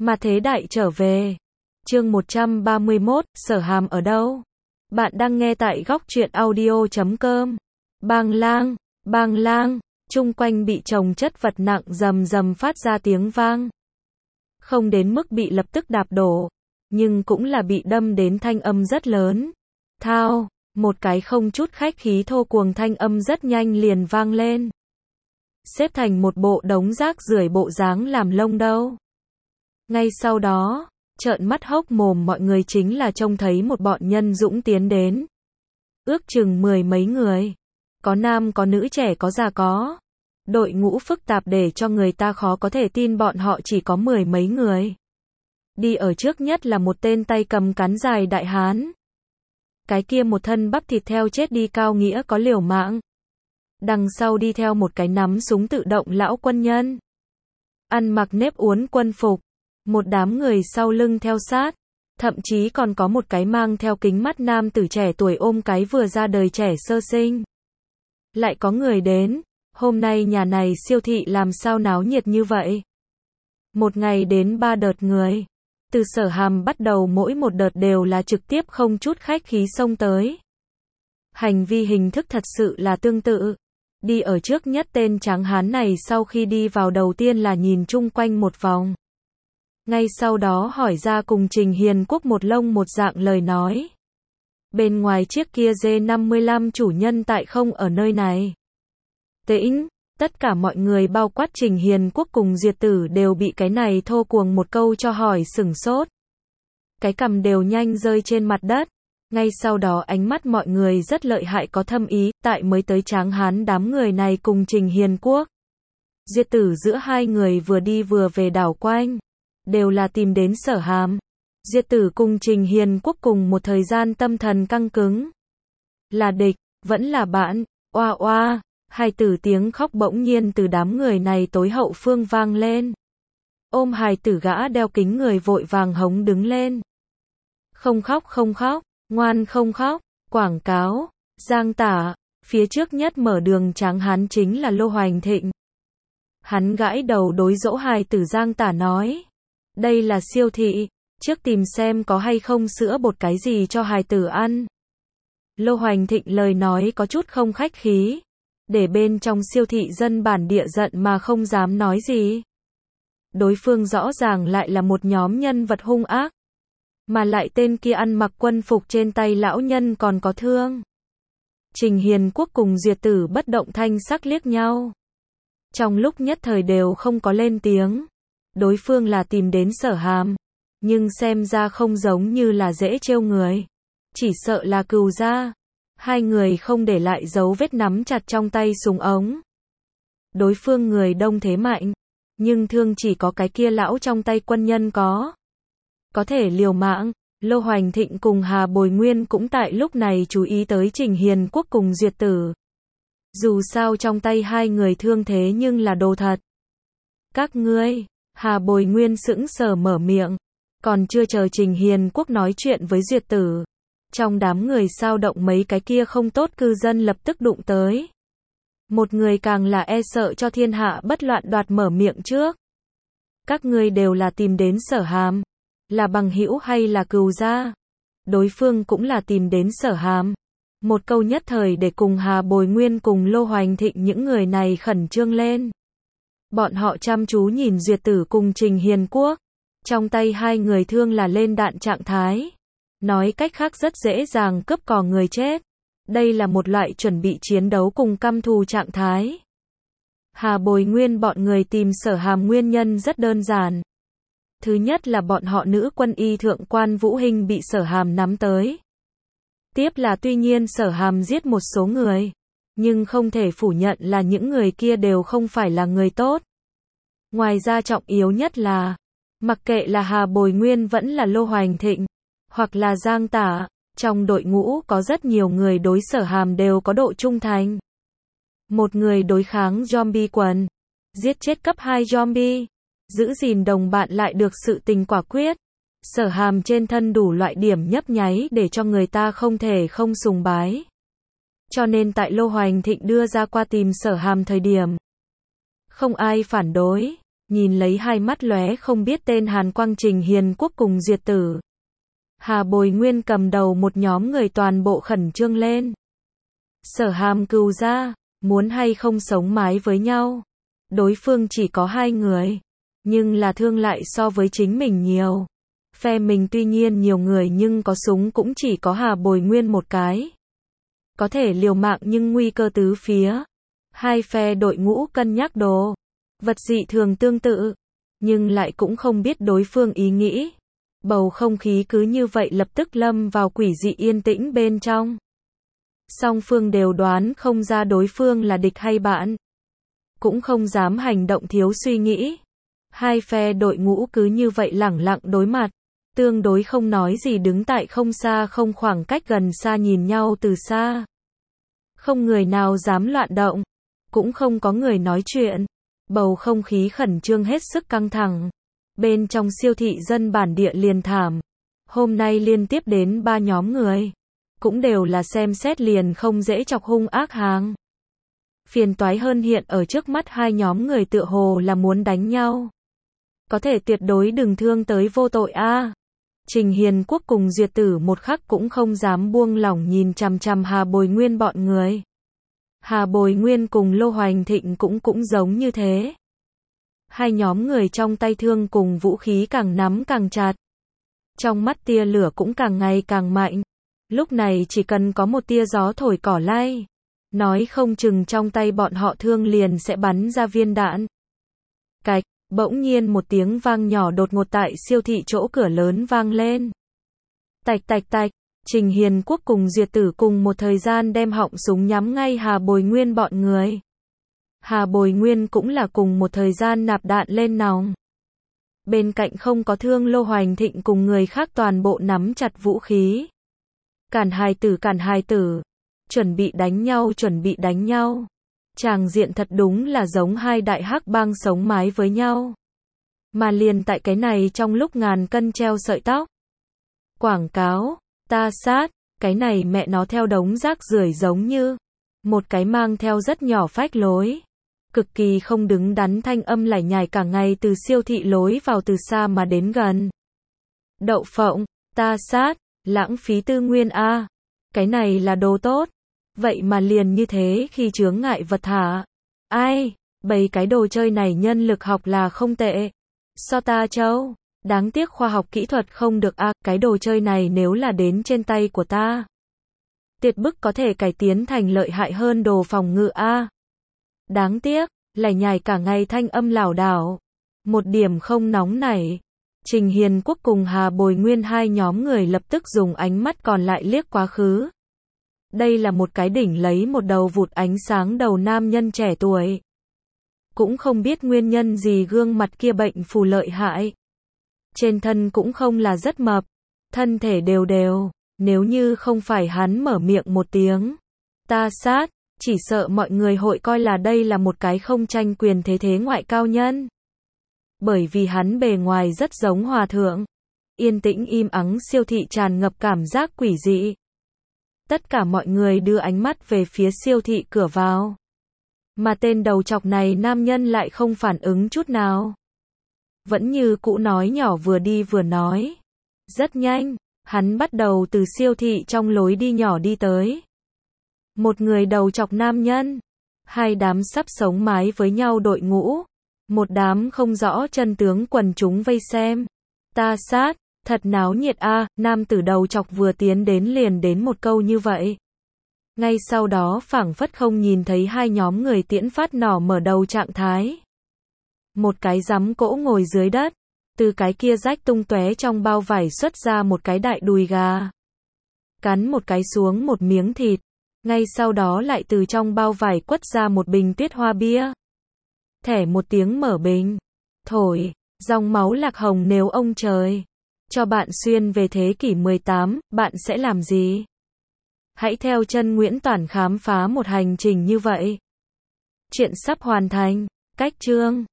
Mà thế đại trở về. Chương 131, Sở Hàm ở đâu? Bạn đang nghe tại góc truyện audio.com. Bang lang, chung quanh bị chồng chất vật nặng rầm rầm phát ra tiếng vang. Không đến mức bị lập tức đạp đổ, nhưng cũng là bị đâm đến thanh âm rất lớn. Thao, một cái không chút khách khí thô cuồng thanh âm rất nhanh liền vang lên. Xếp thành một bộ đống rác rưởi bộ dáng làm lông đâu. Ngay sau đó, trợn mắt hốc mồm mọi người chính là trông thấy một bọn nhân dũng tiến đến. Ước chừng 10 mấy người. Có nam có nữ trẻ có già có. Đội ngũ phức tạp để cho người ta khó có thể tin bọn họ chỉ có 10 mấy người. Đi ở trước nhất là một tên tay cầm cán dài đại hán. Cái kia một thân bắp thịt theo chết đi cao nghĩa có liều mạng. Đằng sau đi theo một cái nắm súng tự động lão quân nhân. Ăn mặc nếp uốn quân phục. Một đám người sau lưng theo sát. Thậm chí còn có một cái mang theo kính mắt nam tử trẻ tuổi ôm cái vừa ra đời trẻ sơ sinh. Lại có người đến. Hôm nay nhà này siêu thị làm sao náo nhiệt như vậy? Một ngày đến 3 đợt người. Từ Sở Hàm bắt đầu mỗi một đợt đều là trực tiếp không chút khách khí xông tới. Hành vi hình thức thật sự là tương tự. Đi ở trước nhất tên tráng hán này sau khi đi vào đầu tiên là nhìn chung quanh một vòng. Ngay sau đó hỏi ra cùng Trình Hiền Quốc một lông một dạng lời nói. Bên ngoài chiếc kia G55 chủ nhân tại không ở nơi này. Tĩnh, tất cả mọi người bao quát Trình Hiền Quốc cùng Diệt Tử đều bị cái này thô cuồng một câu cho hỏi sửng sốt. Cái cằm đều nhanh rơi trên mặt đất. Ngay sau đó ánh mắt mọi người rất lợi hại có thâm ý, tại mới tới tráng hán đám người này cùng Trình Hiền Quốc. Diệt Tử giữa hai người vừa đi vừa về đảo quanh. Đều là tìm đến Sở Hàm. Diệt Tử cùng Trình Hiền Quốc cùng một thời gian tâm thần căng cứng. Là địch, vẫn là bạn, oa oa. Hài tử tiếng khóc bỗng nhiên từ đám người này tối hậu phương vang lên. Ôm hài tử gã đeo kính người vội vàng hống đứng lên. Không khóc, ngoan không khóc, quảng cáo, Giang Tả, phía trước nhất mở đường tráng hán chính là Lô Hoành Thịnh. Hắn gãi đầu đối dỗ hài tử Giang Tả nói. Đây là siêu thị, trước tìm xem có hay không sữa bột cái gì cho hài tử ăn. Lô Hoành Thịnh lời nói có chút không khách khí. Để bên trong siêu thị dân bản địa giận mà không dám nói gì. Đối phương rõ ràng lại là một nhóm nhân vật hung ác. Mà lại tên kia ăn mặc quân phục trên tay lão nhân còn có thương. Trình Hiền Quốc cùng Diệt Tử bất động thanh sắc liếc nhau. Trong lúc nhất thời đều không có lên tiếng. Đối phương là tìm đến Sở Hàm. Nhưng xem ra không giống như là dễ trêu người. Chỉ sợ là cừu gia. Hai người không để lại dấu vết nắm chặt trong tay súng ống. Đối phương người đông thế mạnh. Nhưng thương chỉ có cái kia lão trong tay quân nhân có. Có thể liều mạng. Lô Hoành Thịnh cùng Hà Bồi Nguyên cũng tại lúc này chú ý tới Trình Hiền Quốc cùng Diệt Tử. Dù sao trong tay hai người thương thế nhưng là đồ thật. Các ngươi, Hà Bồi Nguyên sững sờ mở miệng. Còn chưa chờ Trình Hiền Quốc nói chuyện với Diệt Tử. Trong đám người sao động mấy cái kia không tốt cư dân lập tức đụng tới. Một người càng là e sợ cho thiên hạ bất loạn đoạt mở miệng trước. Các ngươi đều là tìm đến Sở Hàm. Là bằng hữu hay là cừu gia? Đối phương cũng là tìm đến Sở Hàm. Một câu nhất thời để cùng Hà Bồi Nguyên cùng Lô Hoành Thịnh những người này khẩn trương lên. Bọn họ chăm chú nhìn Diệt Tử cùng Trình Hiền Quốc. Trong tay hai người thương là lên đạn trạng thái. Nói cách khác rất dễ dàng cướp cò người chết. Đây là một loại chuẩn bị chiến đấu cùng căm thù trạng thái. Hà Bồi Nguyên bọn người tìm Sở Hàm nguyên nhân rất đơn giản. Thứ nhất là bọn họ nữ quân y thượng quan Vũ Hinh bị Sở Hàm nắm tới. Tiếp là tuy nhiên Sở Hàm giết một số người. Nhưng không thể phủ nhận là những người kia đều không phải là người tốt. Ngoài ra trọng yếu nhất là, mặc kệ là Hà Bồi Nguyên vẫn là Lô Hoành Thịnh. Hoặc là Giang Tả, trong đội ngũ có rất nhiều người đối Sở Hàm đều có độ trung thành. Một người đối kháng zombie quần, giết chết cấp 2 zombie, giữ gìn đồng bạn lại được sự tình quả quyết. Sở Hàm trên thân đủ loại điểm nhấp nháy để cho người ta không thể không sùng bái. Cho nên tại Lô Hoành Thịnh đưa ra qua tìm Sở Hàm thời điểm, không ai phản đối. nhìn lấy hai mắt lóe không biết tên Hàn Quang, Trình Hiền Quốc cùng Diệt Tử. Hà Bồi Nguyên cầm đầu một nhóm người toàn bộ khẩn trương lên. Sở Hàm Cừu ra, muốn hay không sống mái với nhau. Đối phương chỉ có 2 người, nhưng là thương lại so với chính mình nhiều. Phe mình tuy nhiên nhiều người nhưng có súng cũng chỉ có Hà Bồi Nguyên một cái. Có thể liều mạng nhưng nguy cơ tứ phía. Hai phe đội ngũ cân nhắc đồ vật dị thường tương tự, nhưng lại cũng không biết đối phương ý nghĩ. Bầu không khí cứ như vậy lập tức lâm vào quỷ dị yên tĩnh bên trong. Song phương đều đoán không ra đối phương là địch hay bạn, cũng không dám hành động thiếu suy nghĩ. Hai phe đội ngũ cứ như vậy lẳng lặng đối mặt, tương đối không nói gì đứng tại không xa không khoảng cách gần xa nhìn nhau từ xa. Không người nào dám loạn động, cũng không có người nói chuyện. Bầu không khí khẩn trương hết sức căng thẳng. Bên trong siêu thị dân bản địa liền thảm. Hôm nay liên tiếp đến 3 nhóm người, cũng đều là xem xét liền không dễ chọc hung ác hàng. Phiền toái hơn hiện ở trước mắt hai nhóm người tựa hồ là muốn đánh nhau. Có thể tuyệt đối đừng thương tới vô tội a. Trình Hiền Quốc cùng Diệt Tử một khắc cũng không dám buông lỏng nhìn chằm chằm Hà Bồi Nguyên bọn người. Hà Bồi Nguyên cùng Lô Hoành Thịnh cũng giống như thế. Hai nhóm người trong tay thương cùng vũ khí càng nắm càng chặt. Trong mắt tia lửa cũng càng ngày càng mạnh. Lúc này chỉ cần có một tia gió thổi cỏ lay, nói không chừng trong tay bọn họ thương liền sẽ bắn ra viên đạn. Cạch, bỗng nhiên một tiếng vang nhỏ đột ngột tại siêu thị chỗ cửa lớn vang lên. Tạch tạch tạch, Trình Hiền Quốc cùng Diệt Tử cùng một thời gian đem họng súng nhắm ngay Hà Bồi Nguyên bọn người. Hà Bồi Nguyên cũng là cùng một thời gian nạp đạn lên nòng. Bên cạnh không có thương Lô Hoành Thịnh cùng người khác toàn bộ nắm chặt vũ khí. Cản hài tử, chuẩn bị đánh nhau. Tràng diện thật đúng là giống hai đại hắc bang sống mái với nhau. Mà liền tại cái này trong lúc ngàn cân treo sợi tóc. Quảng cáo, ta sát, cái này mẹ nó theo đống rác rưởi giống như một cái mang theo rất nhỏ phách lối. Cực kỳ không đứng đắn thanh âm lải nhải cả ngày từ siêu thị lối vào từ xa mà đến gần. Đậu phộng, ta sát, lãng phí tư nguyên a. Cái này là đồ tốt. Vậy mà liền như thế khi chướng ngại vật thả. Ai, bày cái đồ chơi này nhân lực học là không tệ. So ta châu, đáng tiếc khoa học kỹ thuật không được a, cái đồ chơi này nếu là đến trên tay của ta. Tuyệt bức có thể cải tiến thành lợi hại hơn đồ phòng ngự a. Đáng tiếc, lải nhải cả ngày thanh âm lảo đảo. Một điểm không nóng nảy. Trình Hiền Quốc cùng Hà Bồi Nguyên hai nhóm người lập tức dùng ánh mắt còn lại liếc quá khứ. Đây là một cái đỉnh lấy một đầu vụt ánh sáng đầu nam nhân trẻ tuổi. Cũng không biết nguyên nhân gì gương mặt kia bệnh phù lợi hại. Trên thân cũng không là rất mập, thân thể đều đều, nếu như không phải hắn mở miệng một tiếng. Ta sát, chỉ sợ mọi người hội coi là đây là một cái không tranh quyền thế thế ngoại cao nhân. Bởi vì hắn bề ngoài rất giống hòa thượng. Yên tĩnh im ắng siêu thị tràn ngập cảm giác quỷ dị. Tất cả mọi người đưa ánh mắt về phía siêu thị cửa vào. Mà tên đầu chọc này nam nhân lại không phản ứng chút nào. Vẫn như cũ nói nhỏ vừa đi vừa nói. Rất nhanh, hắn bắt đầu từ siêu thị trong lối đi nhỏ đi tới. Một người đầu chọc nam nhân. Hai đám sắp sống mái với nhau đội ngũ. Một đám không rõ chân tướng quần chúng vây xem. Ta sát, thật náo nhiệt a, nam tử đầu chọc vừa tiến đến liền đến một câu như vậy. Ngay sau đó phảng phất không nhìn thấy hai nhóm người tiễn phát nỏ mở đầu trạng thái. Một cái rắm cỗ ngồi dưới đất, từ cái kia rách tung tóe trong bao vải xuất ra một cái đại đùi gà. Cắn một cái xuống một miếng thịt, ngay sau đó lại từ trong bao vải quất ra một bình tuyết hoa bia. Thẻ một tiếng mở bình, thổi, dòng máu lạc hồng nếu ông trời cho bạn xuyên về thế kỷ 18, bạn sẽ làm gì? Hãy theo chân Nguyễn Toản khám phá một hành trình như vậy. Chuyện sắp hoàn thành, cách chương